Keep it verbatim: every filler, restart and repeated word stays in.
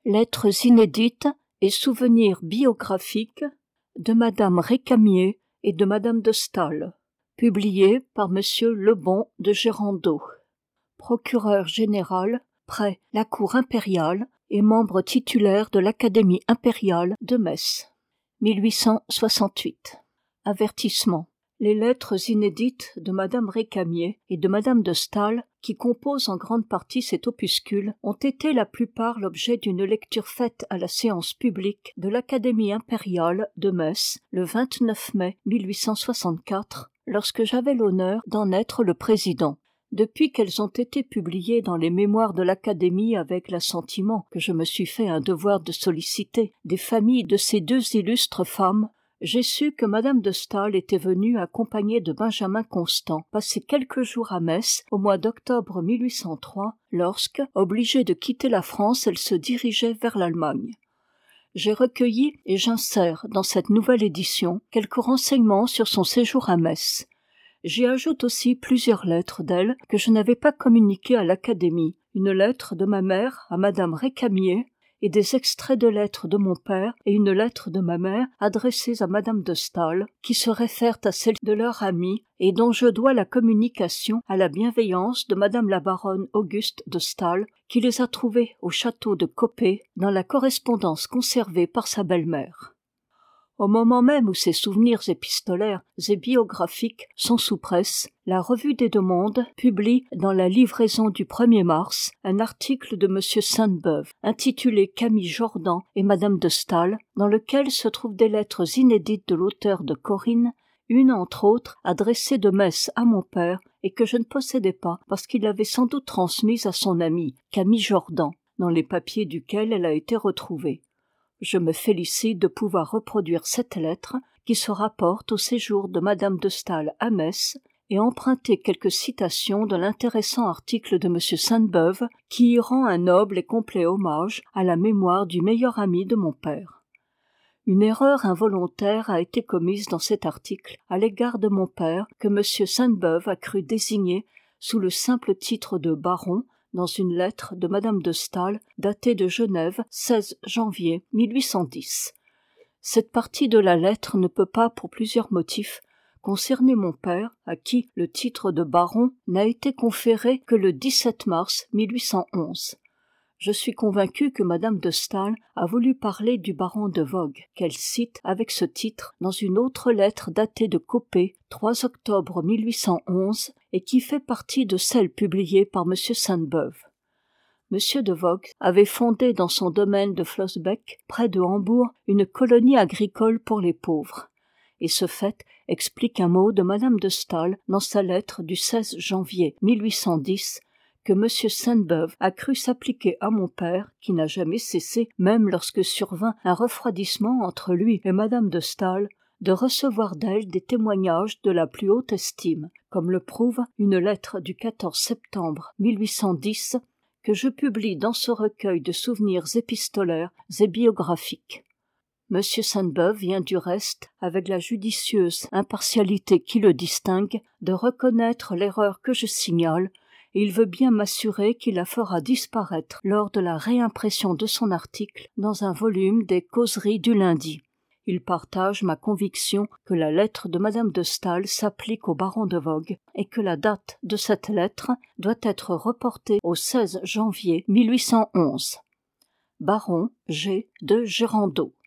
Lettres inédites et souvenirs biographiques de Madame Récamier et de Madame de Staël, publiés par Monsieur Lebon de Gérando, procureur général près la cour impériale et membre titulaire de l'Académie impériale de Metz. mille huit cent soixante-huit. Avertissement. Les lettres inédites de Madame Récamier et de Madame de Staël, qui composent en grande partie cet opuscule, ont été la plupart l'objet d'une lecture faite à la séance publique de l'Académie impériale de Metz le vingt-neuf mai mille huit cent soixante-quatre, lorsque j'avais l'honneur d'en être le président. Depuis qu'elles ont été publiées dans les mémoires de l'Académie avec l'assentiment que je me suis fait un devoir de solliciter des familles de ces deux illustres femmes, j'ai su que Madame de Staël était venue accompagnée de Benjamin Constant passer quelques jours à Metz au mois d'octobre mille huit cent trois, lorsque, obligée de quitter la France, elle se dirigeait vers l'Allemagne. J'ai recueilli et j'insère dans cette nouvelle édition quelques renseignements sur son séjour à Metz. J'y ajoute aussi plusieurs lettres d'elle que je n'avais pas communiquées à l'Académie, une lettre de ma mère à Madame Récamier, et des extraits de lettres de mon père et une lettre de ma mère adressées à Madame de Staël, qui se réfèrent à celle de leur amie et dont je dois la communication à la bienveillance de Madame la baronne Auguste de Staël, qui les a trouvées au château de Coppet dans la correspondance conservée par sa belle-mère. Au moment même où ces souvenirs épistolaires et biographiques sont sous presse, la Revue des Deux Mondes publie dans la livraison du premier mars un article de Monsieur Sainte-Beuve intitulé Camille Jordan et Madame de Staël, dans lequel se trouvent des lettres inédites de l'auteur de Corinne, une entre autres adressée de Metz à mon père et que je ne possédais pas parce qu'il l'avait sans doute transmise à son amie Camille Jordan, dans les papiers duquel elle a été retrouvée. Je me félicite de pouvoir reproduire cette lettre qui se rapporte au séjour de Madame de Staël à Metz et emprunter quelques citations de l'intéressant article de Monsieur Sainte-Beuve qui y rend un noble et complet hommage à la mémoire du meilleur ami de mon père. Une erreur involontaire a été commise dans cet article à l'égard de mon père que Monsieur Sainte-Beuve a cru désigner sous le simple titre de baron dans une lettre de Madame de Staël datée de Genève, seize janvier mille huit cent dix. Cette partie de la lettre ne peut pas, pour plusieurs motifs, concerner mon père, à qui le titre de baron n'a été conféré que le dix-sept mars mille huit cent onze. Je suis convaincu que Madame de Staël a voulu parler du baron de Vogue, qu'elle cite avec ce titre dans une autre lettre datée de Coppet, trois octobre mille huit cent onze, et qui fait partie de celle publiée par Monsieur Sainte-Beuve. Monsieur de Vogue avait fondé dans son domaine de Flossbeck, près de Hambourg, une colonie agricole pour les pauvres. Et ce fait explique un mot de Madame de Staël dans sa lettre du seize janvier mille huit cent dix, que Monsieur Sainte-Beuve a cru s'appliquer à mon père, qui n'a jamais cessé, même lorsque survint un refroidissement entre lui et Madame de Staël, de recevoir d'elle des témoignages de la plus haute estime, comme le prouve une lettre du quatorze septembre mille huit cent dix, que je publie dans ce recueil de souvenirs épistolaires et biographiques. Monsieur Sainte-Beuve vient du reste, avec la judicieuse impartialité qui le distingue, de reconnaître l'erreur que je signale, et il veut bien m'assurer qu'il la fera disparaître lors de la réimpression de son article dans un volume des Causeries du lundi. Il partage ma conviction que la lettre de Madame de Staël s'applique au baron de Vogue et que la date de cette lettre doit être reportée au seize janvier mille huit cent onze. Baron G. de Gérando.